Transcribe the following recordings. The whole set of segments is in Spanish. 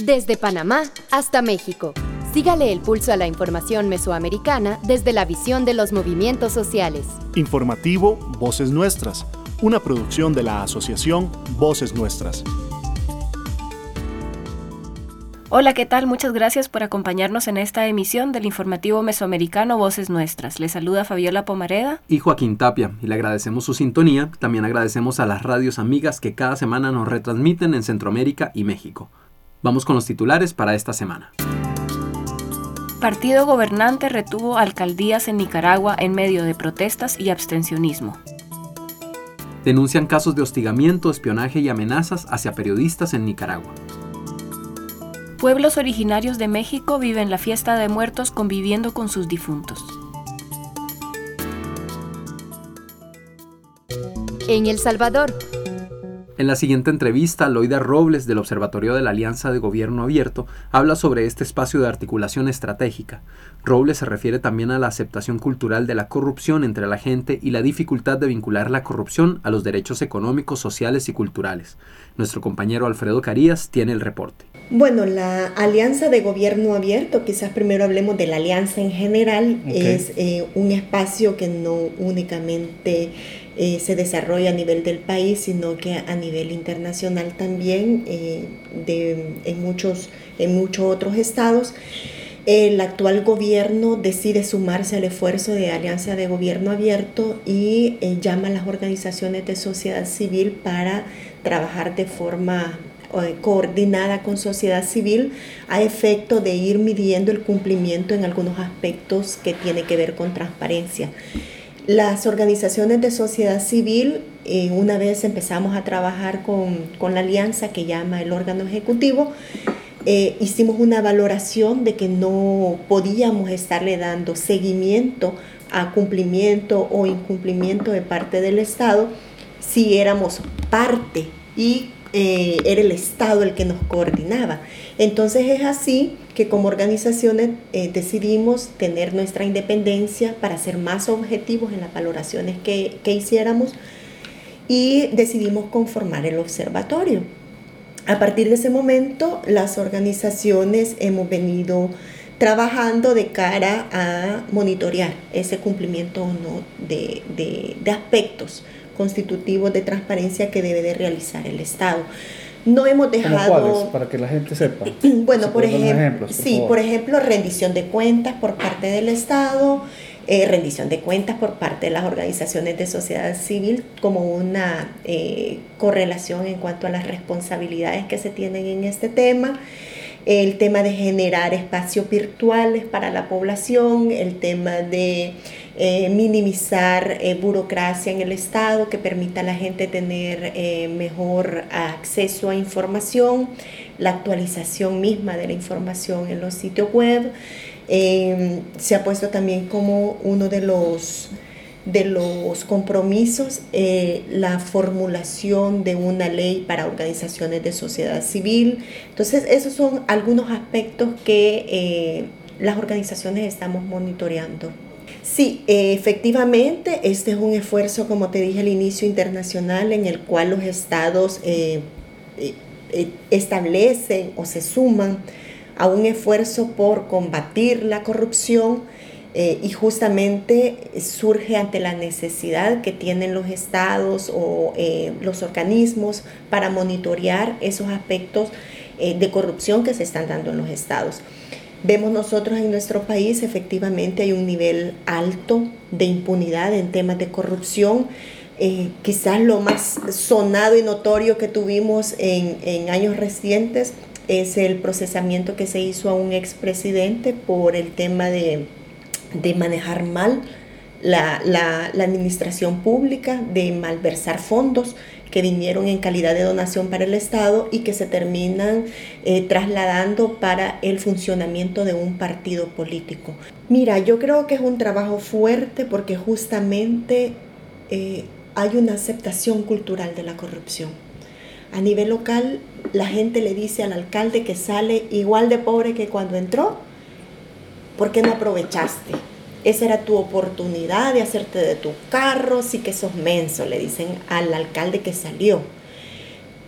Desde Panamá hasta México. Sígale el pulso a la información mesoamericana desde la visión de los movimientos sociales. Informativo Voces Nuestras, una producción de la asociación Voces Nuestras. Hola, ¿qué tal? Muchas gracias por acompañarnos en esta emisión del informativo mesoamericano Voces Nuestras. Les saluda Fabiola Pomareda y Joaquín Tapia, y le agradecemos su sintonía. También agradecemos a las radios amigas que cada semana nos retransmiten en Centroamérica y México. Vamos con los titulares para esta semana. Partido gobernante retuvo alcaldías en Nicaragua en medio de protestas y abstencionismo. Denuncian casos de hostigamiento, espionaje y amenazas hacia periodistas en Nicaragua. Pueblos originarios de México viven la fiesta de muertos conviviendo con sus difuntos. En El Salvador. En la siguiente entrevista, Loida Robles, del Observatorio de la Alianza de Gobierno Abierto, habla sobre este espacio de articulación estratégica. Robles se refiere también a la aceptación cultural de la corrupción entre la gente y la dificultad de vincular la corrupción a los derechos económicos, sociales y culturales. Nuestro compañero Alfredo Carías tiene el reporte. Bueno, la Alianza de Gobierno Abierto, quizás primero hablemos de la alianza en general, es un espacio que no únicamente se desarrolla a nivel del país, sino que a nivel internacional también, en muchos otros estados. El actual gobierno decide sumarse al esfuerzo de Alianza de Gobierno Abierto y llama a las organizaciones de sociedad civil para trabajar de forma coordinada con sociedad civil a efecto de ir midiendo el cumplimiento en algunos aspectos que tiene que ver con transparencia. Las organizaciones de sociedad civil, una vez empezamos a trabajar con la alianza que llama el órgano ejecutivo, hicimos una valoración de que no podíamos estarle dando seguimiento a cumplimiento o incumplimiento de parte del Estado si éramos parte y era el Estado el que nos coordinaba. Entonces es así que como organizaciones decidimos tener nuestra independencia para ser más objetivos en las valoraciones que hiciéramos y decidimos conformar el observatorio. A partir de ese momento, las organizaciones hemos venido trabajando de cara a monitorear ese cumplimiento o no de aspectos constitutivos de transparencia que debe de realizar el Estado. No hemos dejado... ¿Cómo cuáles? Para que la gente sepa. Bueno, por ejemplo, rendición de cuentas por parte del Estado, rendición de cuentas por parte de las organizaciones de sociedad civil como una correlación en cuanto a las responsabilidades que se tienen en este tema, el tema de generar espacios virtuales para la población, el tema de minimizar burocracia en el Estado que permita a la gente tener mejor acceso a información, la actualización misma de la información en los sitios web. Se ha puesto también como uno de los compromisos la formulación de una ley para organizaciones de sociedad civil. Entonces, esos son algunos aspectos que las organizaciones estamos monitoreando. Sí, efectivamente, este es un esfuerzo, como te dije al inicio, internacional en el cual los estados establecen o se suman a un esfuerzo por combatir la corrupción y justamente surge ante la necesidad que tienen los estados o los organismos para monitorear esos aspectos de corrupción que se están dando en los estados. Vemos nosotros en nuestro país, efectivamente hay un nivel alto de impunidad en temas de corrupción. Quizás lo más sonado y notorio que tuvimos en años recientes es el procesamiento que se hizo a un expresidente por el tema de manejar mal la administración pública, de malversar fondos que vinieron en calidad de donación para el Estado y que se terminan trasladando para el funcionamiento de un partido político. Mira, yo creo que es un trabajo fuerte porque justamente hay una aceptación cultural de la corrupción. A nivel local, la gente le dice al alcalde que sale igual de pobre que cuando entró, ¿por qué no aprovechaste? Esa era tu oportunidad de hacerte de tu carro, sí que sos menso, le dicen al alcalde que salió.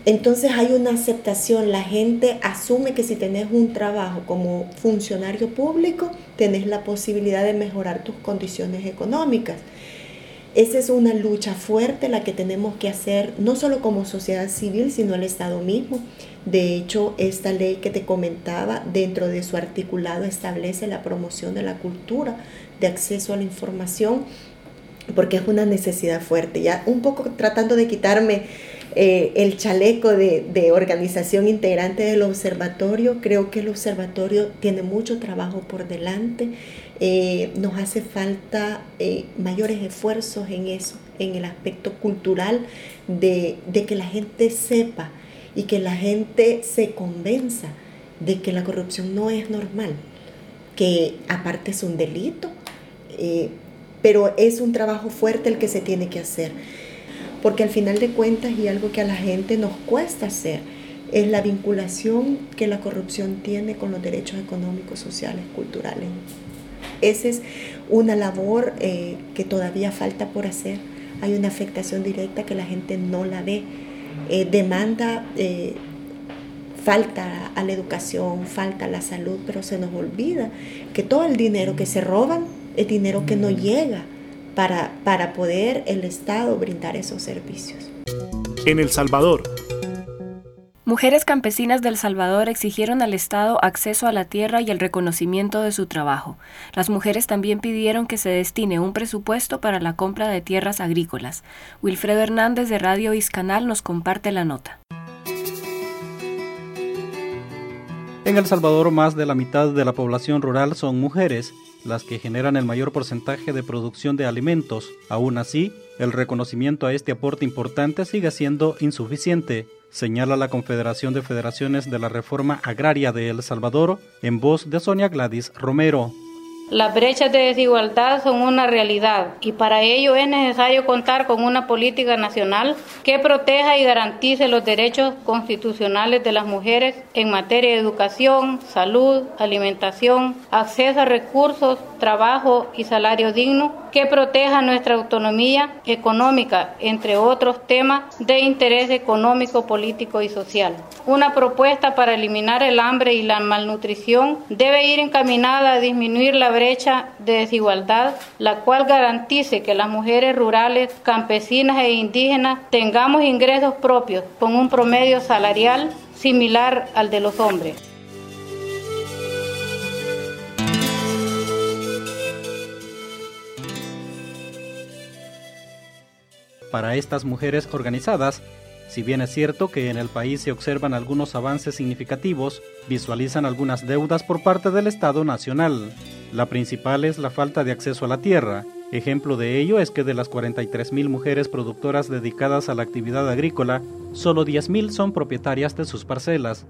Entonces hay una aceptación, la gente asume que si tenés un trabajo como funcionario público, tenés la posibilidad de mejorar tus condiciones económicas. Esa es una lucha fuerte la que tenemos que hacer, no solo como sociedad civil, sino el Estado mismo. De hecho, esta ley que te comentaba, dentro de su articulado establece la promoción de la cultura, de acceso a la información, porque es una necesidad fuerte. Ya un poco tratando de quitarme el chaleco de organización integrante del observatorio, creo que el observatorio tiene mucho trabajo por delante. Nos hace falta mayores esfuerzos en eso, en el aspecto cultural, de que la gente sepa y que la gente se convenza de que la corrupción no es normal, que aparte es un delito, pero es un trabajo fuerte el que se tiene que hacer, porque al final de cuentas, y algo que a la gente nos cuesta hacer, es la vinculación que la corrupción tiene con los derechos económicos, sociales, culturales. Esa es una labor que todavía falta por hacer. Hay una afectación directa que la gente no la ve. Demanda, falta a la educación, falta a la salud, pero se nos olvida que todo el dinero que se roban es dinero que no llega para poder el Estado brindar esos servicios. En El Salvador. Mujeres campesinas de El Salvador exigieron al Estado acceso a la tierra y el reconocimiento de su trabajo. Las mujeres también pidieron que se destine un presupuesto para la compra de tierras agrícolas. Wilfredo Hernández de Radio Iscanal nos comparte la nota. En El Salvador, más de la mitad de la población rural son mujeres, las que generan el mayor porcentaje de producción de alimentos. Aún así, el reconocimiento a este aporte importante sigue siendo insuficiente, señala la Confederación de Federaciones de la Reforma Agraria de El Salvador, en voz de Sonia Gladys Romero. Las brechas de desigualdad son una realidad y para ello es necesario contar con una política nacional que proteja y garantice los derechos constitucionales de las mujeres en materia de educación, salud, alimentación, acceso a recursos, trabajo y salario digno, que proteja nuestra autonomía económica, entre otros temas de interés económico, político y social. Una propuesta para eliminar el hambre y la malnutrición debe ir encaminada a disminuir la brecha de desigualdad, la cual garantice que las mujeres rurales, campesinas e indígenas tengamos ingresos propios con un promedio salarial similar al de los hombres. Para estas mujeres organizadas, si bien es cierto que en el país se observan algunos avances significativos, visualizan algunas deudas por parte del Estado Nacional. La principal es la falta de acceso a la tierra. Ejemplo de ello es que de las 43,000 mujeres productoras dedicadas a la actividad agrícola, solo 10,000 son propietarias de sus parcelas,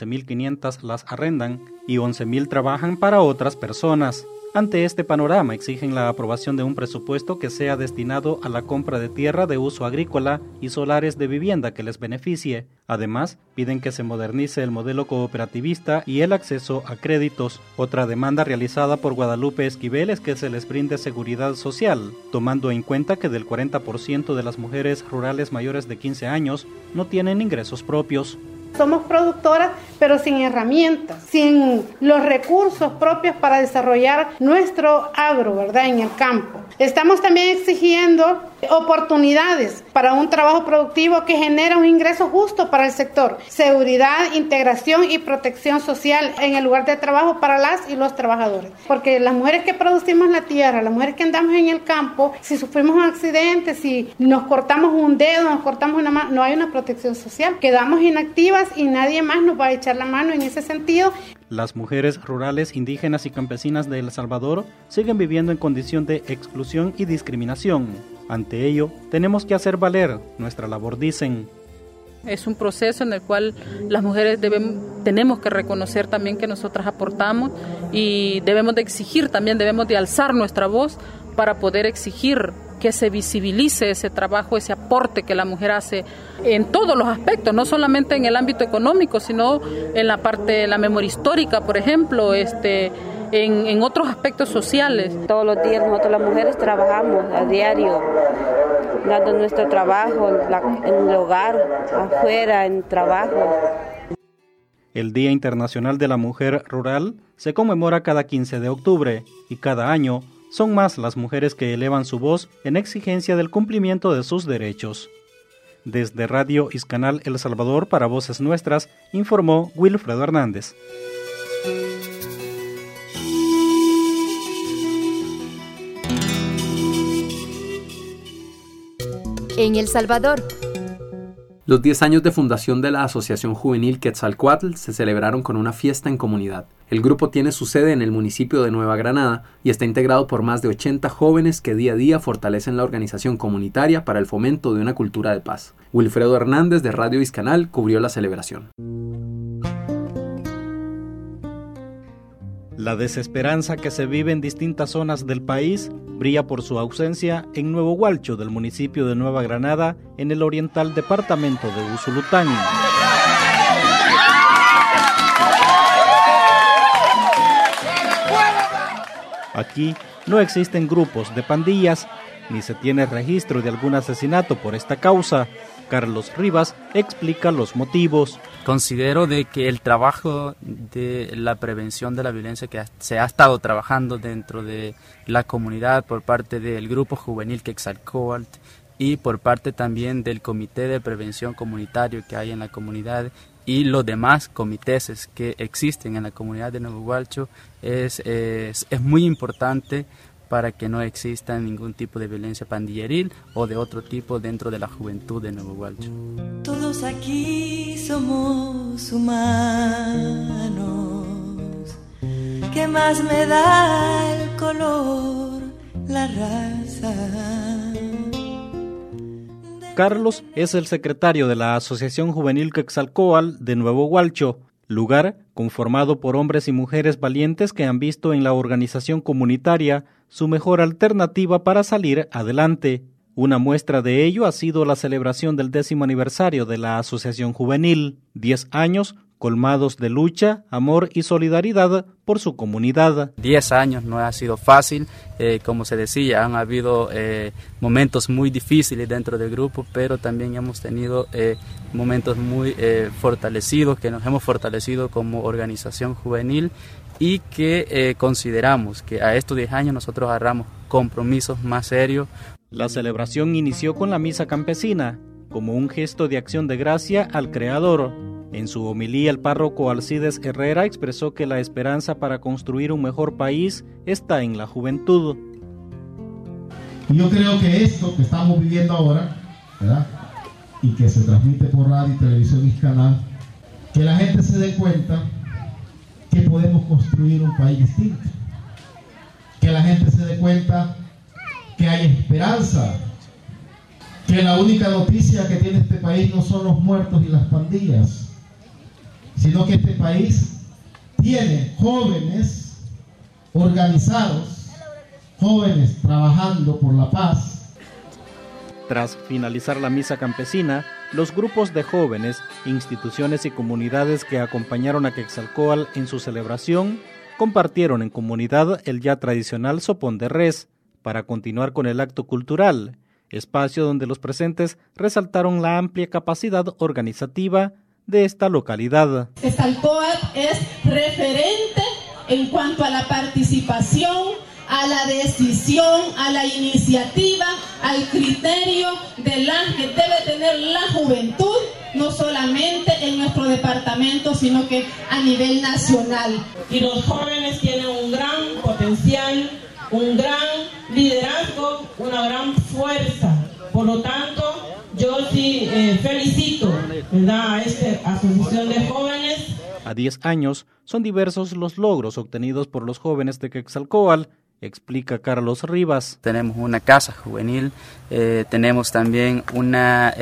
11,500 las arrendan y 11,000 trabajan para otras personas. Ante este panorama exigen la aprobación de un presupuesto que sea destinado a la compra de tierra de uso agrícola y solares de vivienda que les beneficie. Además, piden que se modernice el modelo cooperativista y el acceso a créditos. Otra demanda realizada por Guadalupe Esquivel es que se les brinde seguridad social, tomando en cuenta que del 40% de las mujeres rurales mayores de 15 años no tienen ingresos propios. Somos productoras, pero sin herramientas, sin los recursos propios para desarrollar nuestro agro, ¿verdad?, en el campo. Estamos también exigiendo oportunidades para un trabajo productivo que genera un ingreso justo para el sector, seguridad, integración y protección social en el lugar de trabajo para las y los trabajadores. Porque las mujeres que producimos la tierra, las mujeres que andamos en el campo, si sufrimos un accidente, si nos cortamos un dedo, nos cortamos una mano, no hay una protección social. Quedamos inactivas y nadie más nos va a echar la mano en ese sentido. Las mujeres rurales, indígenas y campesinas de El Salvador siguen viviendo en condición de exclusión y discriminación. Ante ello, tenemos que hacer valer nuestra labor, dicen. Es un proceso en el cual las mujeres tenemos que reconocer también que nosotras aportamos y debemos de exigir también, debemos de alzar nuestra voz para poder exigir que se visibilice ese trabajo, ese aporte que la mujer hace en todos los aspectos, no solamente en el ámbito económico, sino en la parte de la memoria histórica, por ejemplo, en otros aspectos sociales. Todos los días nosotros las mujeres trabajamos a diario, dando nuestro trabajo en el hogar, afuera, en trabajo. El Día Internacional de la Mujer Rural se conmemora cada 15 de octubre y cada año son más las mujeres que elevan su voz en exigencia del cumplimiento de sus derechos. Desde Radio Iscanal El Salvador para Voces Nuestras, informó Wilfredo Hernández. En El Salvador. Los 10 años de fundación de la Asociación Juvenil Quetzalcóatl se celebraron con una fiesta en comunidad. El grupo tiene su sede en el municipio de Nueva Granada y está integrado por más de 80 jóvenes que día a día fortalecen la organización comunitaria para el fomento de una cultura de paz. Wilfredo Hernández de Radio Iscanal cubrió la celebración. La desesperanza que se vive en distintas zonas del país brilla por su ausencia en Nuevo Gualcho del municipio de Nueva Granada, en el oriental departamento de Usulután. Aquí no existen grupos de pandillas, ni se tiene registro de algún asesinato por esta causa. Carlos Rivas explica los motivos. Considero de que el trabajo de la prevención de la violencia que se ha estado trabajando dentro de la comunidad por parte del Grupo Juvenil Quetzalcóatl y por parte también del Comité de Prevención Comunitario que hay en la comunidad y los demás comités que existen en la comunidad de Nuevo Gualcho es muy importante para que no exista ningún tipo de violencia pandilleril o de otro tipo dentro de la juventud de Nuevo Gualcho. Todos aquí somos humanos. ¿Qué más me da el color, la raza? Carlos es el secretario de la Asociación Juvenil Quetzalcóatl de Nuevo Gualcho, lugar conformado por hombres y mujeres valientes que han visto en la organización comunitaria su mejor alternativa para salir adelante. Una muestra de ello ha sido la celebración del 10º aniversario de la Asociación Juvenil, 10 años colmados de lucha, amor y solidaridad por su comunidad. 10 años no ha sido fácil, como se decía, han habido momentos muy difíciles dentro del grupo, pero también hemos tenido momentos muy fortalecidos, que nos hemos fortalecido como organización juvenil y que consideramos que a estos 10 años nosotros agarramos compromisos más serios. La celebración inició con la misa campesina, como un gesto de acción de gracia al Creador. En su homilía, el párroco Alcides Herrera expresó que la esperanza para construir un mejor país está en la juventud. Y yo creo que esto que estamos viviendo ahora, ¿verdad?, y que se transmite por radio y televisión Iscanal, que la gente se dé cuenta que podemos construir un país distinto, que la gente se dé cuenta que hay esperanza, que la única noticia que tiene este país no son los muertos y las pandillas, sino que este país tiene jóvenes organizados, jóvenes trabajando por la paz. Tras finalizar la misa campesina, los grupos de jóvenes, instituciones y comunidades que acompañaron a Quetzalcóatl en su celebración compartieron en comunidad el ya tradicional sopón de res para continuar con el acto cultural, espacio donde los presentes resaltaron la amplia capacidad organizativa de esta localidad. Quetzalcóatl es referente en cuanto a la participación, a la decisión, a la iniciativa, al criterio de la que debe tener la juventud, no solamente en nuestro departamento, sino que a nivel nacional. Y los jóvenes tienen un gran potencial, un gran liderazgo, una gran fuerza. Por lo tanto, yo sí felicito, ¿verdad?, a esta asociación de jóvenes. A 10 años, son diversos los logros obtenidos por los jóvenes de Quetzalcóatl, explica Carlos Rivas. Tenemos una casa juvenil, tenemos también una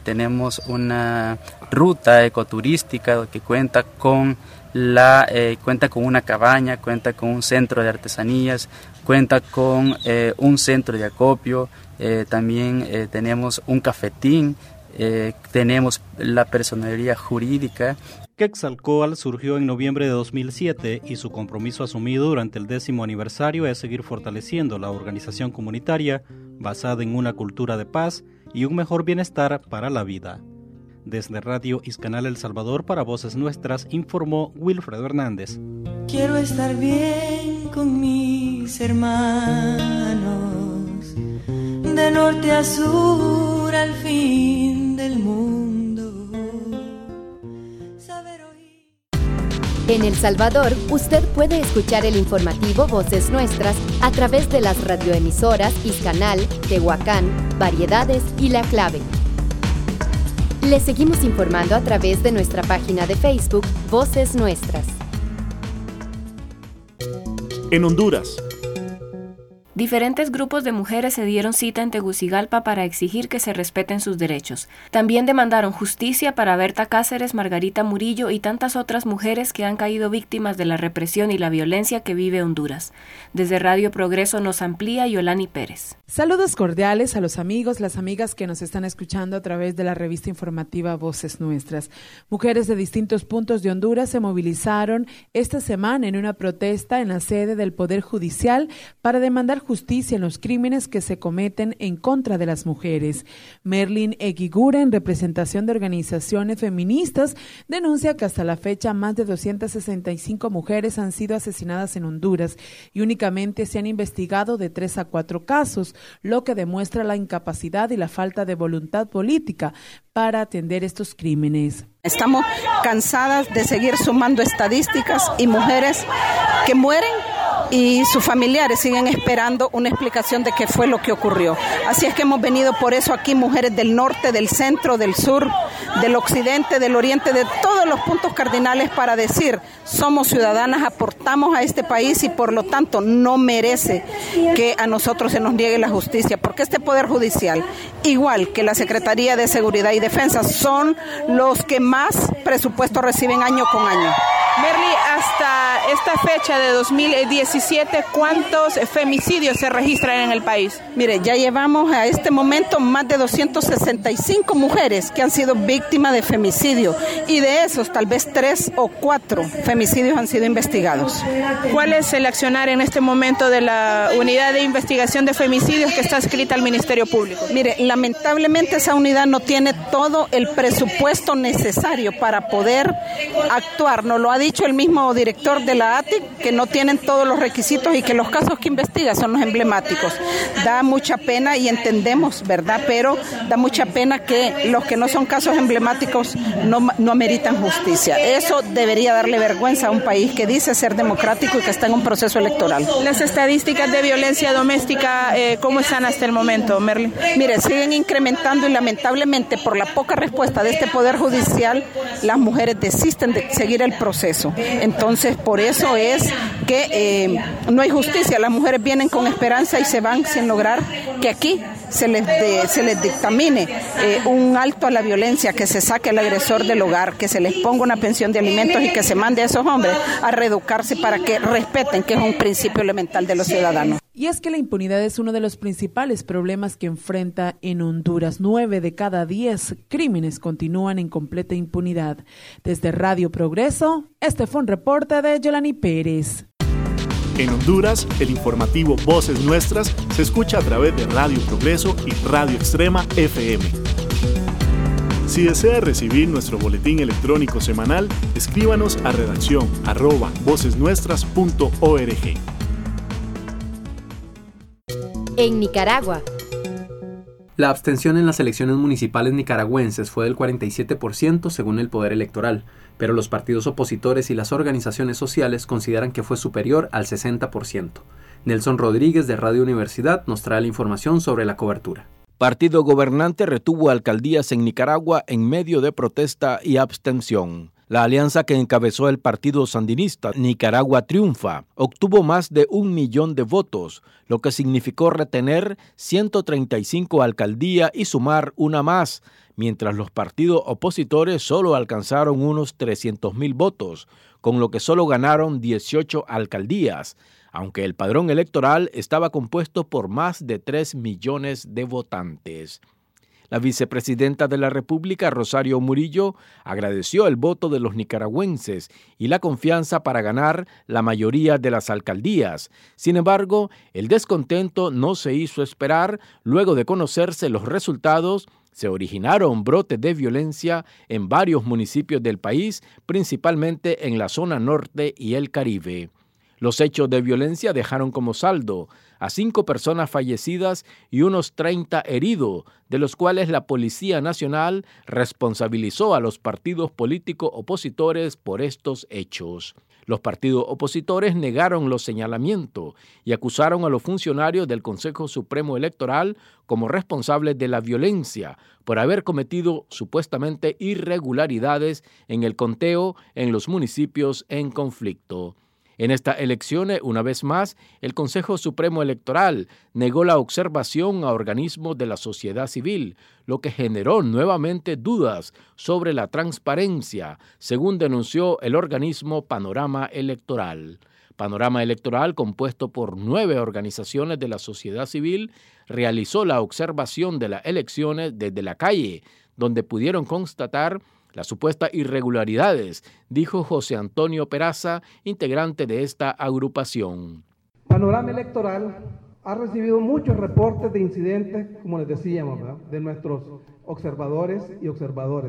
ruta ecoturística que cuenta con una cabaña, cuenta con un centro de artesanías, cuenta con un centro de acopio, también tenemos un cafetín, tenemos la personería jurídica. Quetzalcóatl surgió en noviembre de 2007 y su compromiso asumido durante el 10º aniversario es seguir fortaleciendo la organización comunitaria basada en una cultura de paz y un mejor bienestar para la vida. Desde Radio Iscanal El Salvador para Voces Nuestras informó Wilfredo Hernández. Quiero estar bien con mis hermanos, de norte a sur, al fin del mundo. En El Salvador, usted puede escuchar el informativo Voces Nuestras a través de las radioemisoras Iscanal, Tehuacán, Variedades y La Clave. Le seguimos informando a través de nuestra página de Facebook Voces Nuestras. En Honduras. Diferentes grupos de mujeres se dieron cita en Tegucigalpa para exigir que se respeten sus derechos. También demandaron justicia para Berta Cáceres, Margarita Murillo y tantas otras mujeres que han caído víctimas de la represión y la violencia que vive Honduras. Desde Radio Progreso nos amplía Yolani Pérez. Saludos cordiales a los amigos, las amigas que nos están escuchando a través de la revista informativa Voces Nuestras. Mujeres de distintos puntos de Honduras se movilizaron esta semana en una protesta en la sede del Poder Judicial para demandar justicia en los crímenes que se cometen en contra de las mujeres. Merlin Eguigura, en representación de organizaciones feministas, denuncia que hasta la fecha más de 265 mujeres han sido asesinadas en Honduras y únicamente se han investigado de 3 a 4 casos, lo que demuestra la incapacidad y la falta de voluntad política para atender estos crímenes. Estamos cansadas de seguir sumando estadísticas y mujeres que mueren y sus familiares siguen esperando una explicación de qué fue lo que ocurrió. Así es que hemos venido por eso aquí, mujeres del norte, del centro, del sur, del occidente, del oriente, de todos los puntos cardinales para decir, somos ciudadanas, aportamos a este país y por lo tanto no merece que a nosotros se nos niegue la justicia, porque este Poder Judicial, igual que la Secretaría de Seguridad y Defensa, son los que más presupuesto reciben año con año. Merly, hasta esta fecha de 2017, ¿cuántos femicidios se registran en el país? Mire, ya llevamos a este momento más de 265 mujeres que han sido víctimas de femicidio y de esos tal vez 3 o 4 femicidios han sido investigados. ¿Cuál es el accionar en este momento de la Unidad de Investigación de Femicidios que está adscrita al Ministerio Público? Mire, lamentablemente esa unidad no tiene todo el presupuesto necesario para poder actuar. Nos lo ha dicho el mismo director de la ATIC, que no tienen todos los requisitos y que los casos que investiga son los emblemáticos. Da mucha pena y entendemos, ¿verdad? Pero da mucha pena que los que no son casos emblemáticos no meritan justicia. Eso debería darle vergüenza a un país que dice ser democrático y que está en un proceso electoral. Las estadísticas de violencia doméstica, ¿cómo están hasta el momento, Merly? Mire, siguen incrementando y lamentablemente por la poca respuesta de este Poder Judicial, las mujeres desisten de seguir el proceso. Entonces, por eso es que no hay justicia. Las mujeres vienen con esperanza y se van sin lograr que aquí se les dictamine un alto a la violencia, que se saque al agresor del hogar, que se les ponga una pensión de alimentos y que se mande a esos hombres a reeducarse para que respeten que es un principio elemental de los ciudadanos. Y es que la impunidad es uno de los principales problemas que enfrenta en Honduras. 9 de cada 10 crímenes continúan en completa impunidad. Desde Radio Progreso, este fue un reporte de Yolani Pérez. En Honduras, el informativo Voces Nuestras se escucha a través de Radio Progreso y Radio Extrema FM. Si desea recibir nuestro boletín electrónico semanal, escríbanos a redacción@vocesnuestras.org. En Nicaragua. La abstención en las elecciones municipales nicaragüenses fue del 47% según el Poder Electoral, pero los partidos opositores y las organizaciones sociales consideran que fue superior al 60%. Nelson Rodríguez de Radio Universidad nos trae la información sobre la cobertura. Partido gobernante retuvo alcaldías en Nicaragua en medio de protesta y abstención. La alianza que encabezó el partido sandinista Nicaragua Triunfa obtuvo más de 1 millón de votos, lo que significó retener 135 alcaldías y sumar una más, mientras los partidos opositores solo alcanzaron unos 300,000 votos, con lo que solo ganaron 18 alcaldías, aunque el padrón electoral estaba compuesto por más de 3 millones de votantes. La vicepresidenta de la República, Rosario Murillo, agradeció el voto de los nicaragüenses y la confianza para ganar la mayoría de las alcaldías. Sin embargo, el descontento no se hizo esperar. Luego de conocerse los resultados, se originaron brotes de violencia en varios municipios del país, principalmente en la zona norte y el Caribe. Los hechos de violencia dejaron como saldo a 5 personas fallecidas y unos 30 heridos, de los cuales la Policía Nacional responsabilizó a los partidos políticos opositores por estos hechos. Los partidos opositores negaron los señalamientos y acusaron a los funcionarios del Consejo Supremo Electoral como responsables de la violencia por haber cometido supuestamente irregularidades en el conteo en los municipios en conflicto. En estas elecciones, una vez más, el Consejo Supremo Electoral negó la observación a organismos de la sociedad civil, lo que generó nuevamente dudas sobre la transparencia, según denunció el organismo Panorama Electoral. Panorama Electoral, compuesto por 9 organizaciones de la sociedad civil, realizó la observación de las elecciones desde la calle, donde pudieron constatar las supuestas irregularidades, dijo José Antonio Peraza, integrante de esta agrupación. Panorama Electoral ha recibido muchos reportes de incidentes, como les decíamos, ¿verdad?, de nuestros observadores y observadores,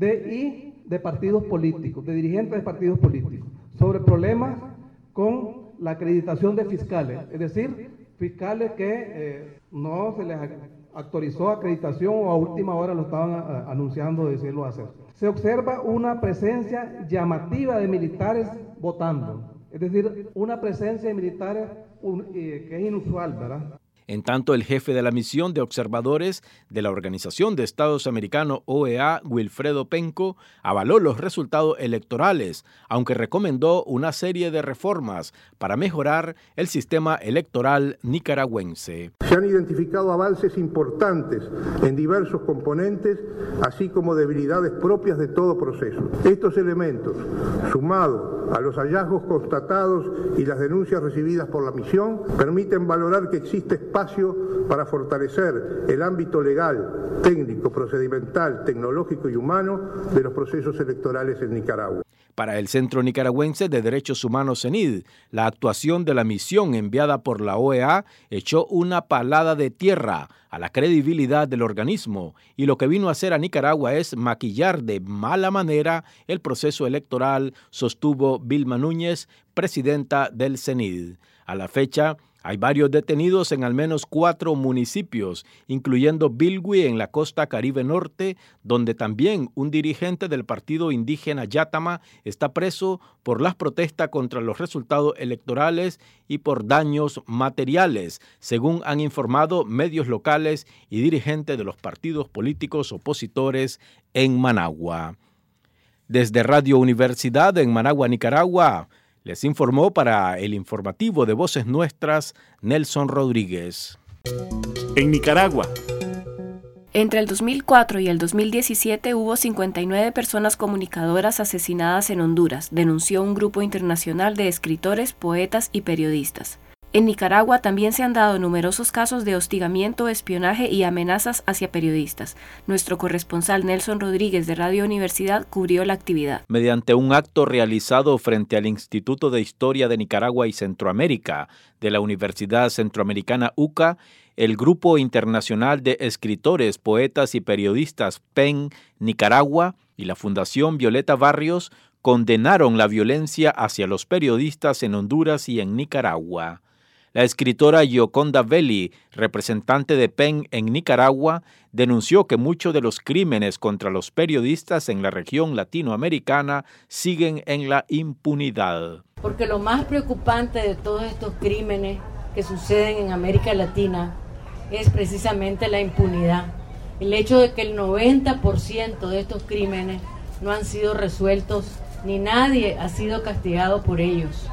de partidos políticos, de dirigentes de partidos políticos, sobre problemas con la acreditación de fiscales, es decir, fiscales que no se les actualizó acreditación o a última hora lo estaban anunciando de decirlo hacer. Se observa una presencia llamativa de militares votando, es decir, una presencia de militares que es inusual, ¿verdad? En tanto, el jefe de la misión de observadores de la Organización de Estados Americanos, OEA, Wilfredo Penco, avaló los resultados electorales, aunque recomendó una serie de reformas para mejorar el sistema electoral nicaragüense. Se han identificado avances importantes en diversos componentes, así como debilidades propias de todo proceso. Estos elementos, sumados a los hallazgos constatados y las denuncias recibidas por la misión, permiten valorar que existe espacio para fortalecer el ámbito legal, técnico, procedimental, tecnológico y humano de los procesos electorales en Nicaragua. Para el Centro Nicaragüense de Derechos Humanos CENID, la actuación de la misión enviada por la OEA echó una palada de tierra a la credibilidad del organismo, y lo que vino a hacer a Nicaragua es maquillar de mala manera el proceso electoral, sostuvo Vilma Núñez, presidenta del CENID. A la fecha, hay varios detenidos en al menos 4 municipios, incluyendo Bilwi en la costa Caribe Norte, donde también un dirigente del partido indígena Yátama está preso por las protestas contra los resultados electorales y por daños materiales, según han informado medios locales y dirigentes de los partidos políticos opositores en Managua. Desde Radio Universidad en Managua, Nicaragua, les informó para el informativo de Voces Nuestras, Nelson Rodríguez. En Nicaragua. Entre el 2004 y el 2017 hubo 59 personas comunicadoras asesinadas en Honduras, denunció un grupo internacional de escritores, poetas y periodistas. En Nicaragua también se han dado numerosos casos de hostigamiento, espionaje y amenazas hacia periodistas. Nuestro corresponsal Nelson Rodríguez de Radio Universidad cubrió la actividad. Mediante un acto realizado frente al Instituto de Historia de Nicaragua y Centroamérica de la Universidad Centroamericana UCA, el Grupo Internacional de Escritores, Poetas y Periodistas PEN Nicaragua y la Fundación Violeta Barrios condenaron la violencia hacia los periodistas en Honduras y en Nicaragua. La escritora Gioconda Belli, representante de PEN en Nicaragua, denunció que muchos de los crímenes contra los periodistas en la región latinoamericana siguen en la impunidad. Porque lo más preocupante de todos estos crímenes que suceden en América Latina es precisamente la impunidad. El hecho de que el 90% de estos crímenes no han sido resueltos ni nadie ha sido castigado por ellos.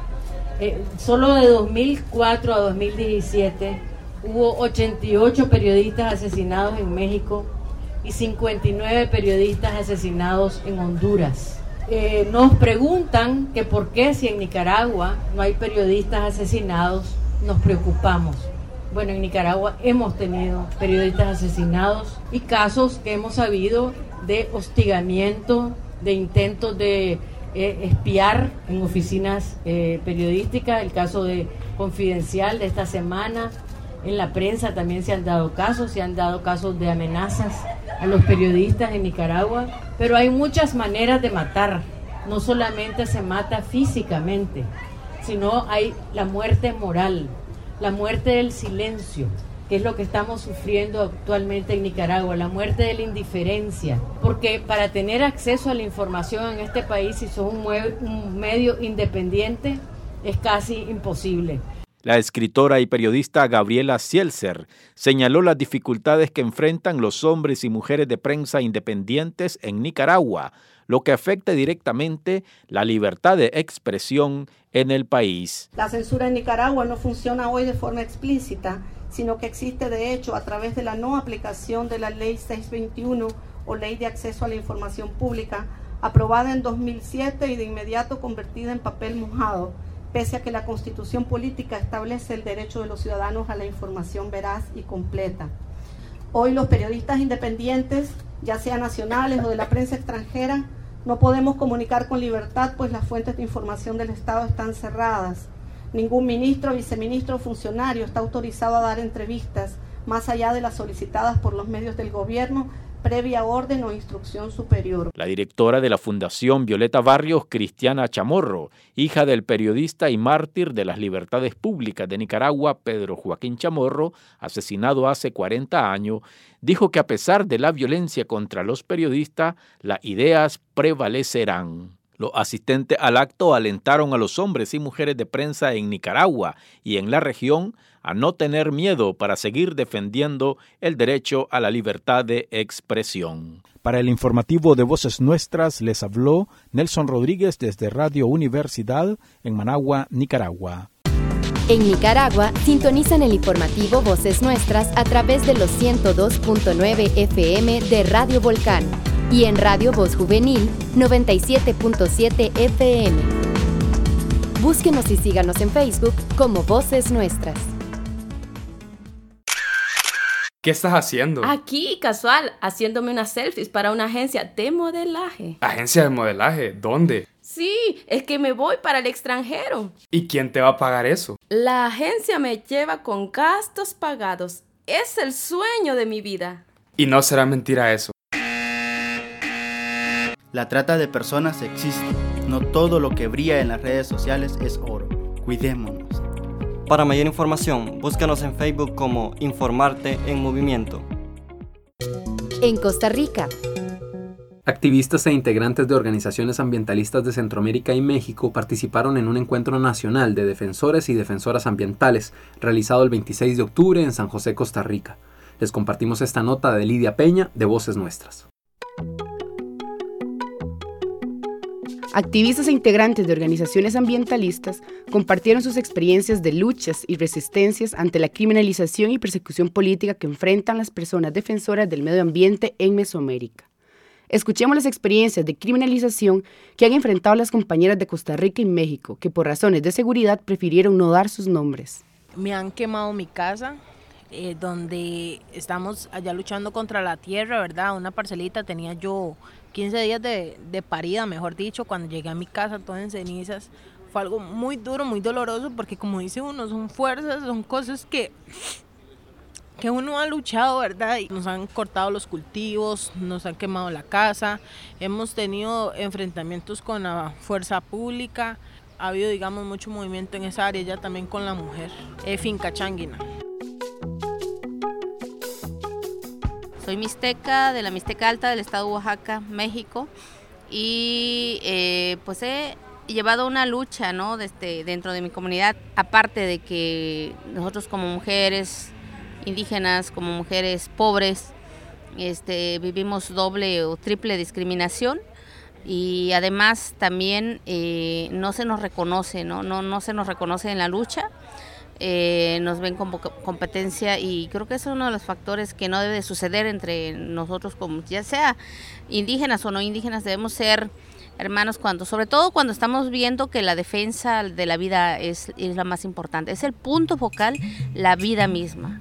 Solo de 2004 a 2017 hubo 88 periodistas asesinados en México y 59 periodistas asesinados en Honduras. Nos preguntan que por qué si en Nicaragua no hay periodistas asesinados nos preocupamos. Bueno, en Nicaragua hemos tenido periodistas asesinados y casos que hemos sabido de hostigamiento, de intentos de espiar en oficinas periodísticas, el caso de Confidencial de esta semana. En la prensa también se han dado casos de amenazas a los periodistas en Nicaragua, pero hay muchas maneras de matar, no solamente se mata físicamente, sino hay la muerte moral, la muerte del silencio, que es lo que estamos sufriendo actualmente en Nicaragua, la muerte de la indiferencia, porque para tener acceso a la información en este país, si sos un medio independiente, es casi imposible. La escritora y periodista Gabriela Sielzer señaló las dificultades que enfrentan los hombres y mujeres de prensa independientes en Nicaragua, lo que afecta directamente la libertad de expresión en el país. La censura en Nicaragua no funciona hoy de forma explícita, sino que existe de hecho a través de la no aplicación de la Ley 621 o Ley de Acceso a la Información Pública, aprobada en 2007 y de inmediato convertida en papel mojado, pese a que la Constitución Política establece el derecho de los ciudadanos a la información veraz y completa. Hoy los periodistas independientes, ya sean nacionales o de la prensa extranjera, no podemos comunicar con libertad, pues las fuentes de información del Estado están cerradas. Ningún ministro, viceministro o funcionario está autorizado a dar entrevistas más allá de las solicitadas por los medios del gobierno, previa orden o instrucción superior. La directora de la Fundación Violeta Barrios, Cristiana Chamorro, hija del periodista y mártir de las libertades públicas de Nicaragua, Pedro Joaquín Chamorro, asesinado hace 40 años, dijo que a pesar de la violencia contra los periodistas, las ideas prevalecerán. Los asistentes al acto alentaron a los hombres y mujeres de prensa en Nicaragua y en la región a no tener miedo para seguir defendiendo el derecho a la libertad de expresión. Para el informativo de Voces Nuestras les habló Nelson Rodríguez desde Radio Universidad en Managua, Nicaragua. En Nicaragua, sintonizan el informativo Voces Nuestras a través de los 102.9 FM de Radio Volcán y en Radio Voz Juvenil 97.7 FM. Búsquenos y síganos en Facebook como Voces Nuestras. ¿Qué estás haciendo? Aquí, casual, haciéndome unas selfies para una agencia de modelaje. ¿Agencia de modelaje? ¿Dónde? Sí, es que me voy para el extranjero. ¿Y quién te va a pagar eso? La agencia me lleva con gastos pagados. Es el sueño de mi vida. Y no será mentira eso. La trata de personas existe. No todo lo que brilla en las redes sociales es oro. Cuidémonos. Para mayor información, búscanos en Facebook como Informarte en Movimiento. En Costa Rica. Activistas e integrantes de organizaciones ambientalistas de Centroamérica y México participaron en un encuentro nacional de defensores y defensoras ambientales realizado el 26 de octubre en San José, Costa Rica. Les compartimos esta nota de Lidia Peña de Voces Nuestras. Activistas e integrantes de organizaciones ambientalistas compartieron sus experiencias de luchas y resistencias ante la criminalización y persecución política que enfrentan las personas defensoras del medio ambiente en Mesoamérica. Escuchemos las experiencias de criminalización que han enfrentado las compañeras de Costa Rica y México, que por razones de seguridad prefirieron no dar sus nombres. Me han quemado mi casa, donde estamos allá luchando contra la tierra, ¿verdad? Una parcelita, tenía yo 15 días de parida, mejor dicho, cuando llegué a mi casa todo en cenizas. Fue algo muy duro, muy doloroso, porque como dice uno, son fuerzas, son cosas que uno ha luchado, ¿verdad? Y nos han cortado los cultivos, nos han quemado la casa, hemos tenido enfrentamientos con la fuerza pública, ha habido, digamos, mucho movimiento en esa área, ya también con la mujer. Finca Changuina. Soy mixteca, de la Mixteca Alta del estado de Oaxaca, México, y pues he llevado una lucha, ¿no? Dentro de mi comunidad, aparte de que nosotros como mujeres indígenas, como mujeres pobres, vivimos doble o triple discriminación, y además también no se nos reconoce, no se nos reconoce en la lucha. Nos ven como competencia, y creo que eso es uno de los factores que no debe de suceder entre nosotros, como ya sea indígenas o no indígenas. Debemos ser hermanos, sobre todo cuando estamos viendo que la defensa de la vida es la más importante, es el punto focal, la vida misma.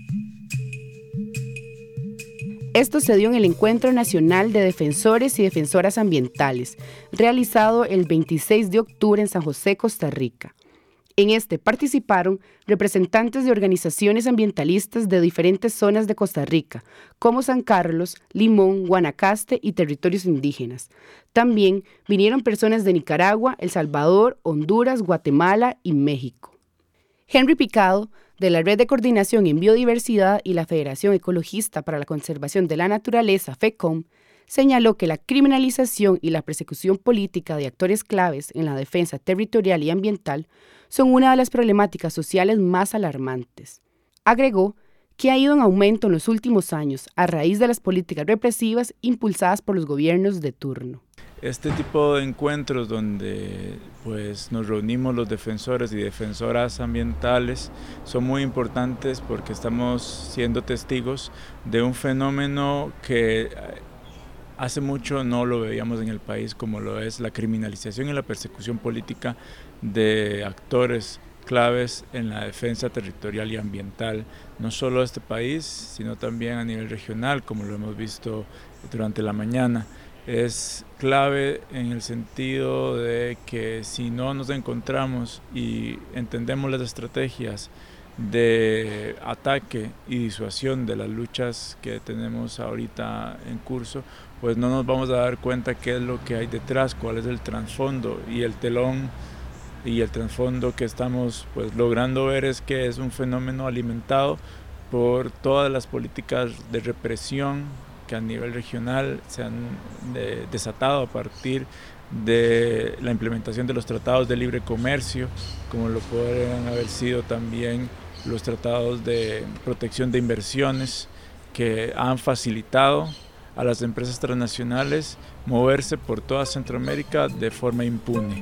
Esto se dio en el Encuentro Nacional de Defensores y Defensoras Ambientales, realizado el 26 de octubre en San José, Costa Rica. En este participaron representantes de organizaciones ambientalistas de diferentes zonas de Costa Rica, como San Carlos, Limón, Guanacaste y territorios indígenas. También vinieron personas de Nicaragua, El Salvador, Honduras, Guatemala y México. Henry Picado, de la Red de Coordinación en Biodiversidad y la Federación Ecologista para la Conservación de la Naturaleza, FECOM, señaló que la criminalización y la persecución política de actores claves en la defensa territorial y ambiental son una de las problemáticas sociales más alarmantes. Agregó que ha ido en aumento en los últimos años a raíz de las políticas represivas impulsadas por los gobiernos de turno. Este tipo de encuentros donde nos reunimos los defensores y defensoras ambientales son muy importantes porque estamos siendo testigos de un fenómeno que hace mucho no lo veíamos en el país, como lo es la criminalización y la persecución política de actores claves en la defensa territorial y ambiental, no solo de este país, sino también a nivel regional, como lo hemos visto durante la mañana. Es clave en el sentido de que si no nos encontramos y entendemos las estrategias de ataque y disuasión de las luchas que tenemos ahorita en curso, pues no nos vamos a dar cuenta qué es lo que hay detrás, cuál es el trasfondo y el telón y el trasfondo que estamos logrando ver es que es un fenómeno alimentado por todas las políticas de represión que a nivel regional se han desatado a partir de la implementación de los tratados de libre comercio, como lo podrían haber sido también los tratados de protección de inversiones que han facilitado a las empresas transnacionales moverse por toda Centroamérica de forma impune.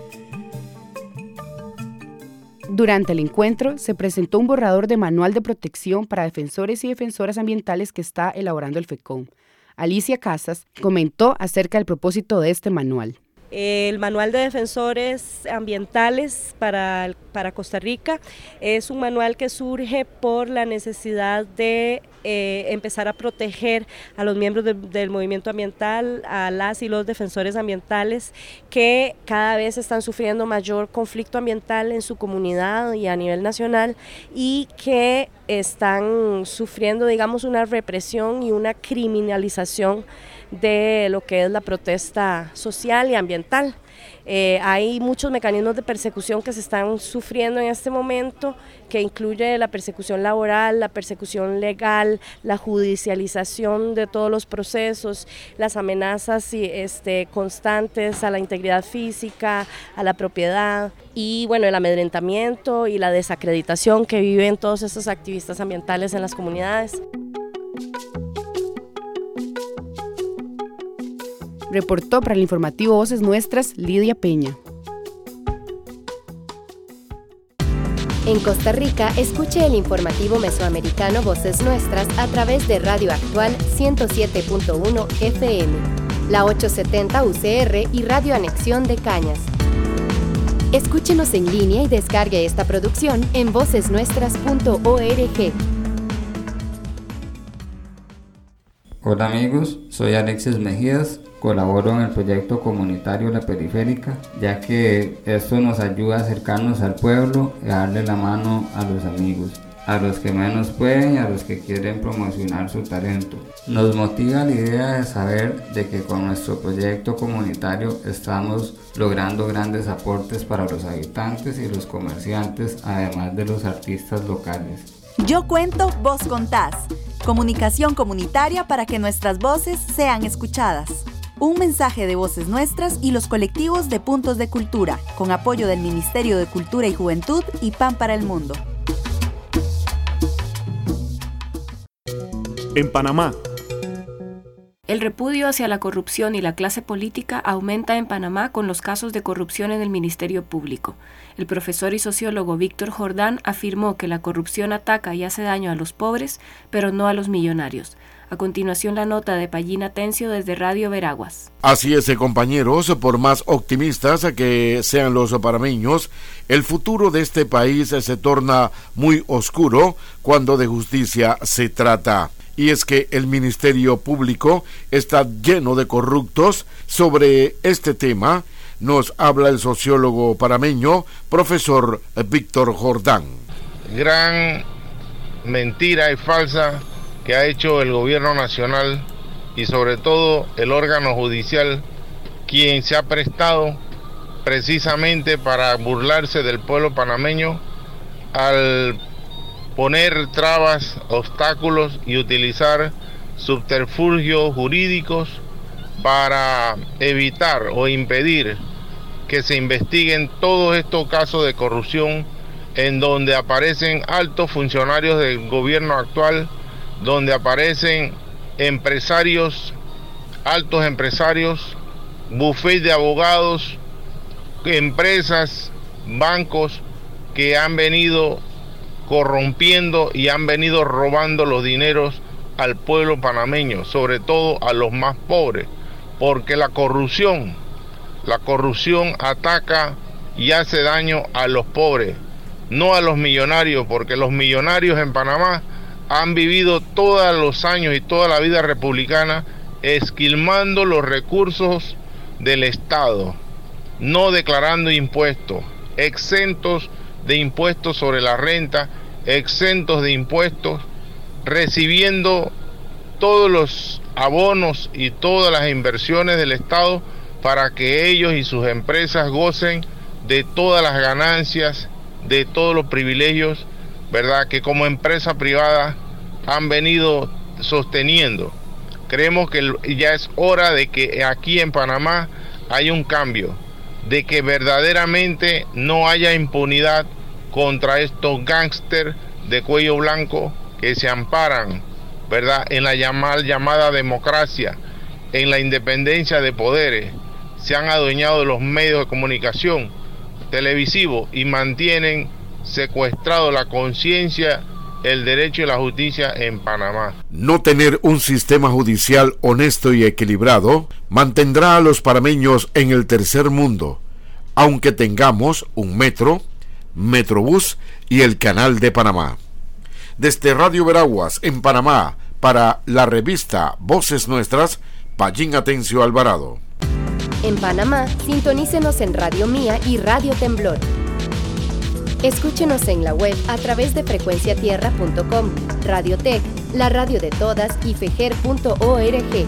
Durante el encuentro se presentó un borrador de manual de protección para defensores y defensoras ambientales que está elaborando el FECOM. Alicia Casas comentó acerca del propósito de este manual. El manual de defensores ambientales para Costa Rica es un manual que surge por la necesidad de empezar a proteger a los miembros del movimiento ambiental, a las y los defensores ambientales que cada vez están sufriendo mayor conflicto ambiental en su comunidad y a nivel nacional y que están sufriendo, digamos, una represión y una criminalización de lo que es la protesta social y ambiental. Hay muchos mecanismos de persecución que se están sufriendo en este momento, que incluye la persecución laboral, la persecución legal, la judicialización de todos los procesos, las amenazas constantes a la integridad física, a la propiedad y el amedrentamiento y la desacreditación que viven todos estos activistas ambientales en las comunidades. Reportó para el informativo Voces Nuestras, Lidia Peña. En Costa Rica, escuche el informativo mesoamericano Voces Nuestras a través de Radio Actual 107.1 FM, la 870 UCR y Radio Anexión de Cañas. Escúchenos en línea y descargue esta producción en vocesnuestras.org. Hola amigos, soy Alexis Mejías, colaboro en el proyecto comunitario La Periférica, ya que esto nos ayuda a acercarnos al pueblo y a darle la mano a los amigos, a los que menos pueden y a los que quieren promocionar su talento. Nos motiva la idea de saber de que con nuestro proyecto comunitario estamos logrando grandes aportes para los habitantes y los comerciantes, además de los artistas locales. Yo cuento, vos contás. Comunicación comunitaria para que nuestras voces sean escuchadas. Un mensaje de Voces Nuestras y los colectivos de Puntos de Cultura, con apoyo del Ministerio de Cultura y Juventud y Pan para el Mundo. En Panamá. El repudio hacia la corrupción y la clase política aumenta en Panamá con los casos de corrupción en el Ministerio Público. El profesor y sociólogo Víctor Jordán afirmó que la corrupción ataca y hace daño a los pobres, pero no a los millonarios. A continuación la nota de Payina Tencio desde Radio Veraguas. Así es, compañeros, por más optimistas que sean los panameños, el futuro de este país se torna muy oscuro cuando de justicia se trata. Y es que el Ministerio Público está lleno de corruptos. Sobre este tema nos habla el sociólogo panameño, profesor Víctor Jordán. Gran mentira y falsa que ha hecho el gobierno nacional y sobre todo el órgano judicial, quien se ha prestado precisamente para burlarse del pueblo panameño al poner trabas, obstáculos y utilizar subterfugios jurídicos para evitar o impedir que se investiguen todos estos casos de corrupción en donde aparecen altos funcionarios del gobierno actual, donde aparecen empresarios, altos empresarios, bufetes de abogados, empresas, bancos que han venido corrompiendo y han venido robando los dineros al pueblo panameño, sobre todo a los más pobres, porque la corrupción ataca y hace daño a los pobres, no a los millonarios, porque los millonarios en Panamá han vivido todos los años y toda la vida republicana esquilmando los recursos del Estado, no declarando impuestos, exentos de impuestos sobre la renta, exentos de impuestos, recibiendo todos los abonos y todas las inversiones del Estado para que ellos y sus empresas gocen de todas las ganancias, de todos los privilegios, ¿verdad?, que como empresa privada han venido sosteniendo. Creemos que ya es hora de que aquí en Panamá haya un cambio, de que verdaderamente no haya impunidad contra estos gángsters de cuello blanco que se amparan, ¿verdad?, en la llamada democracia, en la independencia de poderes. Se han adueñado de los medios de comunicación televisivos y mantienen secuestrado la conciencia, el derecho y la justicia en Panamá. No tener un sistema judicial honesto y equilibrado mantendrá a los panameños en el tercer mundo, aunque tengamos un metro, Metrobús y el Canal de Panamá. Desde Radio Veraguas en Panamá, para la revista Voces Nuestras, Payín Tencio Alvarado. En Panamá, sintonícenos en Radio Mía y Radio Temblor. Escúchenos en la web a través de frecuenciatierra.com, Radiotech, la radio de todas y fejer.org.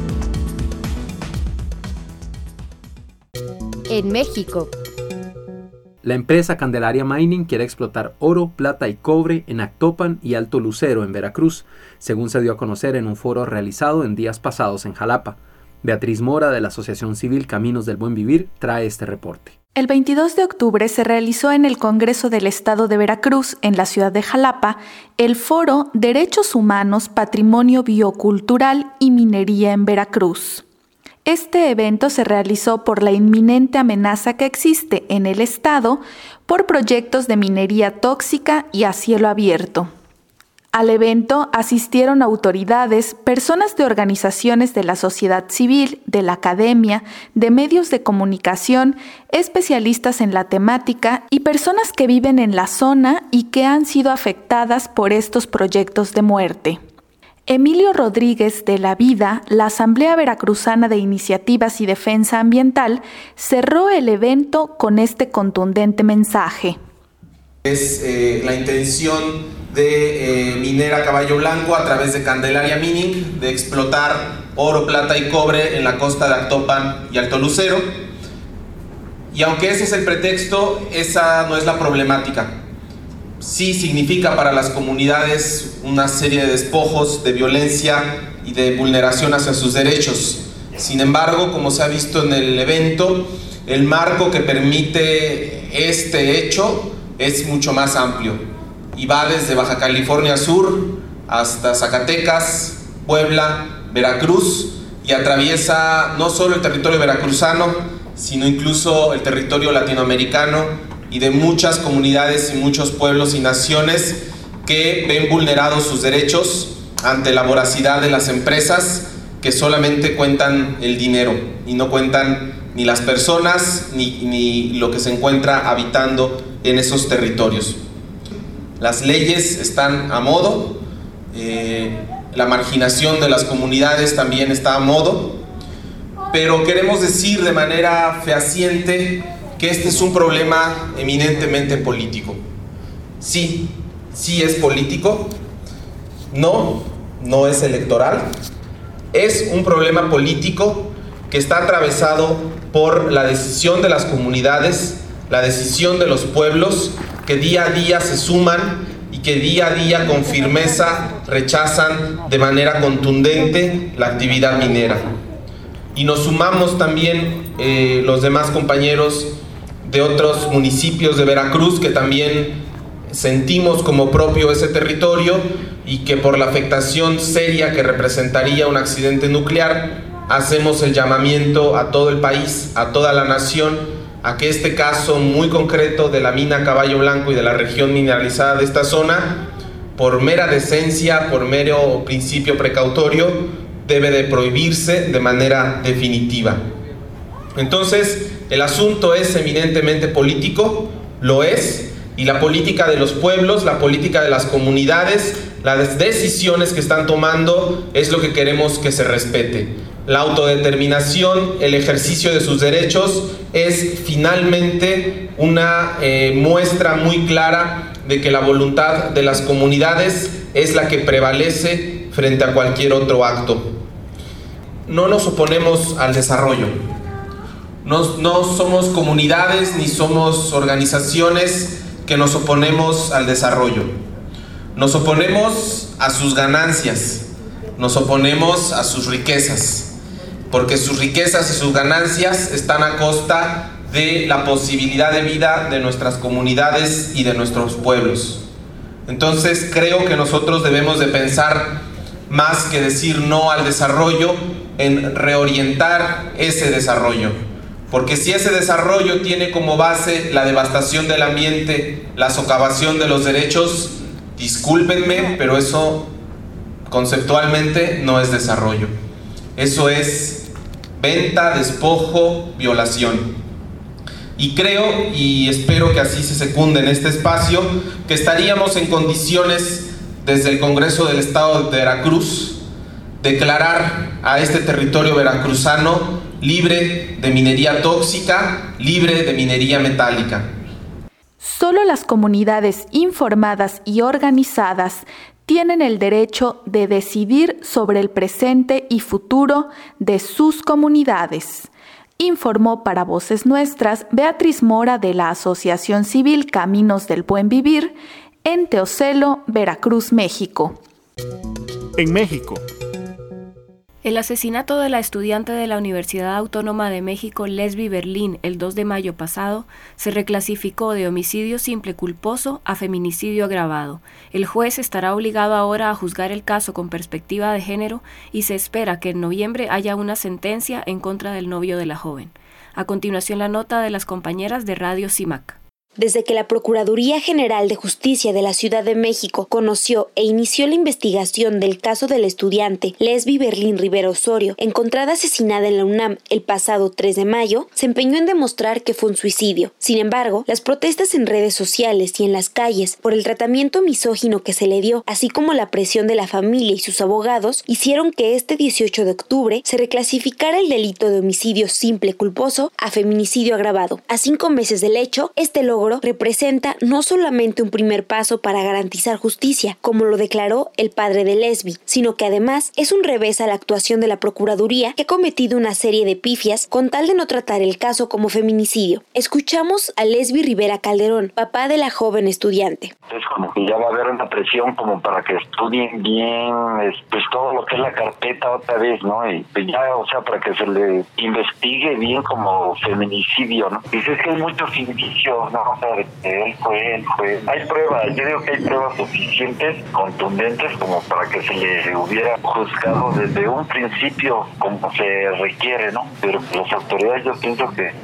En México, la empresa Candelaria Mining quiere explotar oro, plata y cobre en Actopan y Alto Lucero, en Veracruz, según se dio a conocer en un foro realizado en días pasados en Jalapa. Beatriz Mora, de la Asociación Civil Caminos del Buen Vivir, trae este reporte. El 22 de octubre se realizó en el Congreso del Estado de Veracruz, en la ciudad de Jalapa, el foro Derechos Humanos, Patrimonio Biocultural y Minería en Veracruz. Este evento se realizó por la inminente amenaza que existe en el estado por proyectos de minería tóxica y a cielo abierto. Al evento asistieron autoridades, personas de organizaciones de la sociedad civil, de la academia, de medios de comunicación, especialistas en la temática y personas que viven en la zona y que han sido afectadas por estos proyectos de muerte. Emilio Rodríguez de La Vida, la Asamblea Veracruzana de Iniciativas y Defensa Ambiental, cerró el evento con este contundente mensaje. Es la intención de Minera Caballo Blanco a través de Candelaria Mining de explotar oro, plata y cobre en la costa de Actopan y Alto Lucero. Y aunque ese es el pretexto, esa no es la problemática. Sí significa para las comunidades una serie de despojos, de violencia y de vulneración hacia sus derechos. Sin embargo, como se ha visto en el evento, el marco que permite este hecho es mucho más amplio y va desde Baja California Sur hasta Zacatecas, Puebla, Veracruz, y atraviesa no solo el territorio veracruzano, sino incluso el territorio latinoamericano y de muchas comunidades y muchos pueblos y naciones que ven vulnerados sus derechos ante la voracidad de las empresas que solamente cuentan el dinero y no cuentan ni las personas ni lo que se encuentra habitando en esos territorios. Las leyes están a modo, la marginación de las comunidades también está a modo, pero queremos decir de manera fehaciente que este es un problema eminentemente político. Sí es político, no es electoral, es un problema político que está atravesado por la decisión de las comunidades, la decisión de los pueblos que día a día se suman y que día a día con firmeza rechazan de manera contundente la actividad minera. Y nos sumamos también los demás compañeros de otros municipios de Veracruz que también sentimos como propio ese territorio y que por la afectación seria que representaría un accidente nuclear, hacemos el llamamiento a todo el país, a toda la nación, a que este caso muy concreto de la mina Caballo Blanco y de la región mineralizada de esta zona, por mera decencia, por mero principio precautorio, debe de prohibirse de manera definitiva. Entonces, el asunto es eminentemente político, lo es, y la política de los pueblos, la política de las comunidades, las decisiones que están tomando es lo que queremos que se respete. La autodeterminación, el ejercicio de sus derechos es finalmente una muestra muy clara de que la voluntad de las comunidades es la que prevalece frente a cualquier otro acto. No nos oponemos al desarrollo. No somos comunidades ni somos organizaciones que nos oponemos al desarrollo. Nos oponemos a sus ganancias, nos oponemos a sus riquezas, porque sus riquezas y sus ganancias están a costa de la posibilidad de vida de nuestras comunidades y de nuestros pueblos. Entonces creo que nosotros debemos de pensar, más que decir no al desarrollo, en reorientar ese desarrollo. Porque si ese desarrollo tiene como base la devastación del ambiente, la socavación de los derechos, discúlpenme, pero eso conceptualmente no es desarrollo. Eso es venta, despojo, violación. Y creo y espero que así se secunde en este espacio, que estaríamos en condiciones desde el Congreso del Estado de Veracruz declarar a este territorio veracruzano libre de minería tóxica, libre de minería metálica. Solo las comunidades informadas y organizadas tienen el derecho de decidir sobre el presente y futuro de sus comunidades, informó para Voces Nuestras Beatriz Mora de la Asociación Civil Caminos del Buen Vivir en Teocelo, Veracruz, México. En México. El asesinato de la estudiante de la Universidad Autónoma de México, Lesbi Berlín, el 2 de mayo pasado, se reclasificó de homicidio simple culposo a feminicidio agravado. El juez estará obligado ahora a juzgar el caso con perspectiva de género y se espera que en noviembre haya una sentencia en contra del novio de la joven. A continuación, la nota de las compañeras de Radio CIMAC. Desde que la Procuraduría General de Justicia de la Ciudad de México conoció e inició la investigación del caso del estudiante Lesbi Berlín Rivera Osorio, encontrada asesinada en la UNAM el pasado 3 de mayo, se empeñó en demostrar que fue un suicidio. Sin embargo, las protestas en redes sociales y en las calles por el tratamiento misógino que se le dio, así como la presión de la familia y sus abogados, hicieron que este 18 de octubre se reclasificara el delito de homicidio simple culposo a feminicidio agravado. A 5 meses del hecho, este logro representa no solamente un primer paso para garantizar justicia, como lo declaró el padre de Lesbi, sino que además es un revés a la actuación de la Procuraduría, que ha cometido una serie de pifias con tal de no tratar el caso como feminicidio. Escuchamos a Lesbi Rivera Calderón, papá de la joven estudiante. Es como que ya va a haber una presión como para que estudien bien, pues todo lo que es la carpeta otra vez, ¿no? Y pues ya, o sea, para que se le investigue bien como feminicidio, ¿no? Dice que hay muchos indicios, ¿no? O sea, él fue. Hay pruebas, yo digo que hay pruebas suficientes, contundentes, como para que se le hubiera juzgado desde un principio como se requiere, ¿no? Pero las autoridades yo pienso que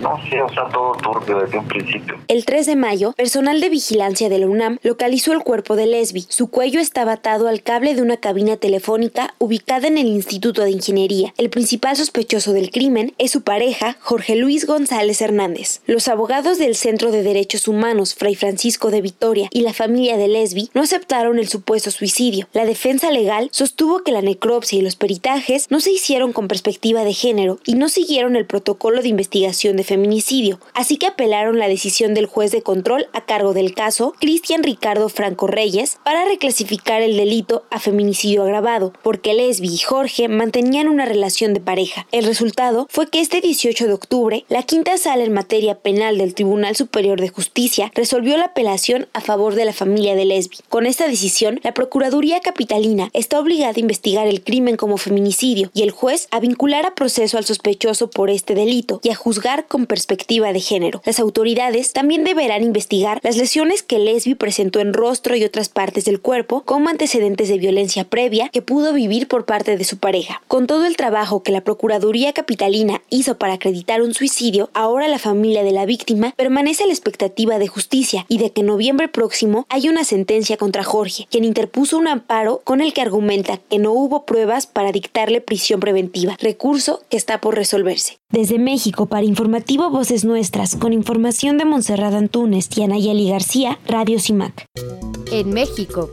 No sé, o sea, todo turbio desde un principio. El 3 de mayo, personal de vigilancia de la UNAM localizó el cuerpo de Lesbi. Su cuello estaba atado al cable de una cabina telefónica ubicada en el Instituto de Ingeniería. El principal sospechoso del crimen es su pareja, Jorge Luis González Hernández. Los abogados del Centro de Derechos Humanos Fray Francisco de Vitoria y la familia de Lesbi no aceptaron el supuesto suicidio. La defensa legal sostuvo que la necropsia y los peritajes no se hicieron con perspectiva de género y no siguieron el protocolo de investigación de feminicidio, así que apelaron la decisión del juez de control a cargo del caso, Cristian Ricardo Franco Reyes, para reclasificar el delito a feminicidio agravado, porque Lesbi y Jorge mantenían una relación de pareja. El resultado fue que este 18 de octubre, la quinta sala en materia penal del Tribunal Superior de Justicia resolvió la apelación a favor de la familia de Lesbi. Con esta decisión, la Procuraduría Capitalina está obligada a investigar el crimen como feminicidio y el juez a vincular a proceso al sospechoso por este delito y a juzgar con perspectiva de género. Las autoridades también deberán investigar las lesiones que Lesbi presentó en rostro y otras partes del cuerpo como antecedentes de violencia previa que pudo vivir por parte de su pareja. Con todo el trabajo que la Procuraduría Capitalina hizo para acreditar un suicidio, ahora la familia de la víctima permanece a la expectativa de justicia y de que en noviembre próximo hay una sentencia contra Jorge, quien interpuso un amparo con el que argumenta que no hubo pruebas para dictarle prisión preventiva, recurso que está por resolverse. Desde México, para Informativo Voces Nuestras, con información de Montserrat Antúnez y Anayeli García, Radio CIMAC. En México.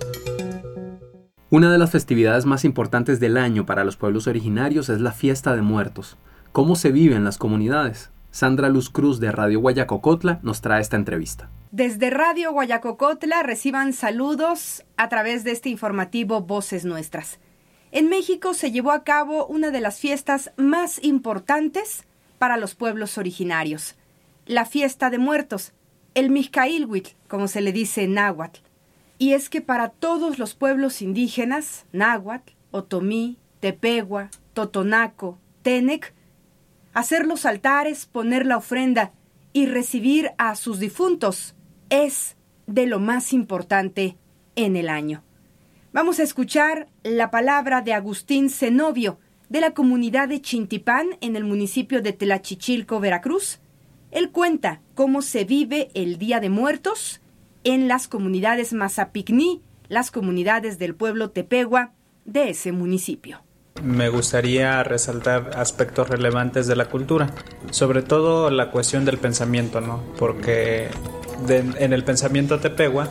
Una de las festividades más importantes del año para los pueblos originarios es la Fiesta de Muertos. ¿Cómo se vive en las comunidades? Sandra Luz Cruz de Radio Guayacocotla nos trae esta entrevista. Desde Radio Guayacocotla reciban saludos a través de este informativo Voces Nuestras. En México se llevó a cabo una de las fiestas más importantes para los pueblos originarios, la Fiesta de Muertos, el Mixcaílhuitl, como se le dice en náhuatl. Y es que para todos los pueblos indígenas, náhuatl, otomí, tepehua, totonaco, tenec, hacer los altares, poner la ofrenda y recibir a sus difuntos es de lo más importante en el año. Vamos a escuchar la palabra de Agustín Zenobio, de la comunidad de Chintipán, en el municipio de Tlachichilco, Veracruz. Él cuenta cómo se vive el Día de Muertos en las comunidades Mazapicní, las comunidades del pueblo tepehua de ese municipio. Me gustaría resaltar aspectos relevantes de la cultura, sobre todo la cuestión del pensamiento, ¿no? Porque en el pensamiento tepehua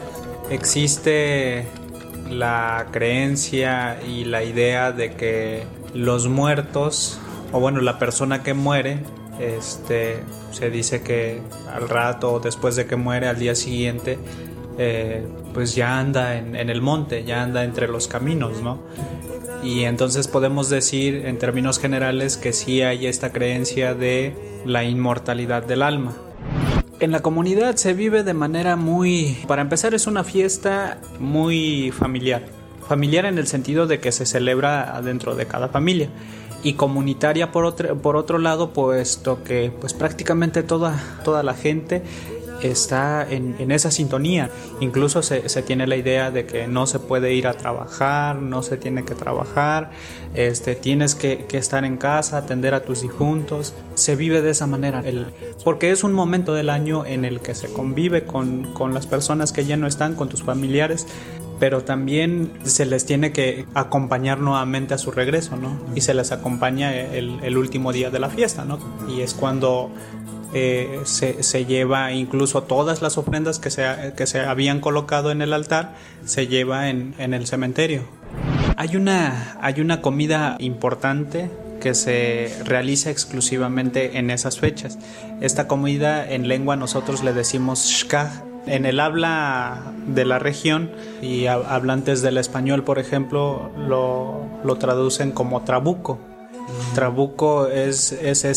existe la creencia y la idea de que los muertos, o bueno, la persona que muere, se dice que al rato o después de que muere, al día siguiente, pues ya anda en el monte, ya anda entre los caminos, ¿no? Y entonces podemos decir en términos generales que sí hay esta creencia de la inmortalidad del alma. En la comunidad se vive de manera para empezar, es una fiesta muy familiar. Familiar en el sentido de que se celebra dentro de cada familia. Y comunitaria por otro lado, puesto que pues prácticamente toda la gente está en esa sintonía. Incluso se tiene la idea de que no se puede ir a trabajar, no se tiene que trabajar, tienes que estar en casa, atender a tus difuntos. Se vive de esa manera, porque es un momento del año en el que se convive con las personas que ya no están, con tus familiares, pero también se les tiene que acompañar nuevamente a su regreso, ¿no? Y se les acompaña el último día de la fiesta, ¿no? Y es cuando se lleva incluso todas las ofrendas que se habían colocado en el altar, se lleva en el cementerio. Hay una comida importante que se realiza exclusivamente en esas fechas. Esta comida en lengua nosotros le decimos xcaj. En el habla de la región y hablantes del español, por ejemplo, lo traducen como trabuco. Trabuco es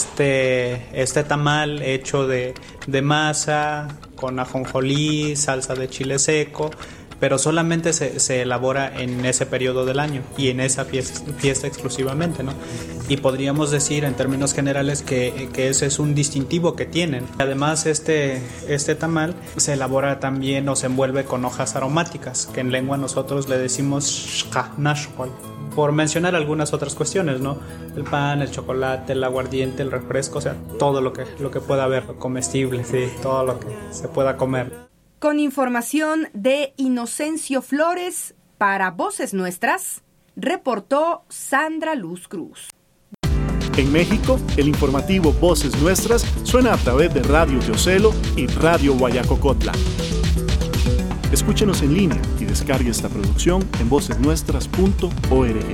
este tamal hecho de masa con ajonjolí, salsa de chile seco, pero solamente se elabora en ese periodo del año y en esa fiesta exclusivamente, ¿no? Y podríamos decir en términos generales que ese es un distintivo que tienen. Además, este tamal se elabora también o se envuelve con hojas aromáticas, que en lengua nosotros le decimos shkanashkol, por mencionar algunas otras cuestiones, ¿no? El pan, el chocolate, el aguardiente, el refresco, o sea, todo lo que pueda haber comestible, sí, todo lo que se pueda comer. Con información de Inocencio Flores, para Voces Nuestras, reportó Sandra Luz Cruz. En México, el informativo Voces Nuestras suena a través de Radio Teocelo y Radio Guayacocotla. Escúchenos en línea y descargue esta producción en vocesnuestras.org.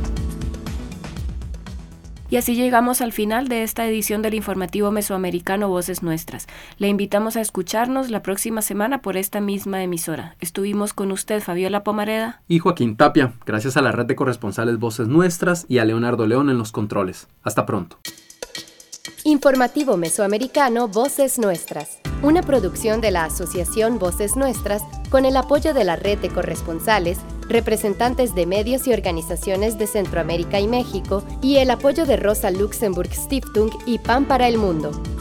Y así llegamos al final de esta edición del informativo mesoamericano Voces Nuestras. Le invitamos a escucharnos la próxima semana por esta misma emisora. Estuvimos con usted, Fabiola Pomareda y Joaquín Tapia, gracias a la red de corresponsales Voces Nuestras y a Leonardo León en los controles. Hasta pronto. Informativo Mesoamericano Voces Nuestras, una producción de la Asociación Voces Nuestras con el apoyo de la red de corresponsales, representantes de medios y organizaciones de Centroamérica y México y el apoyo de Rosa Luxemburg Stiftung y Pan para el Mundo.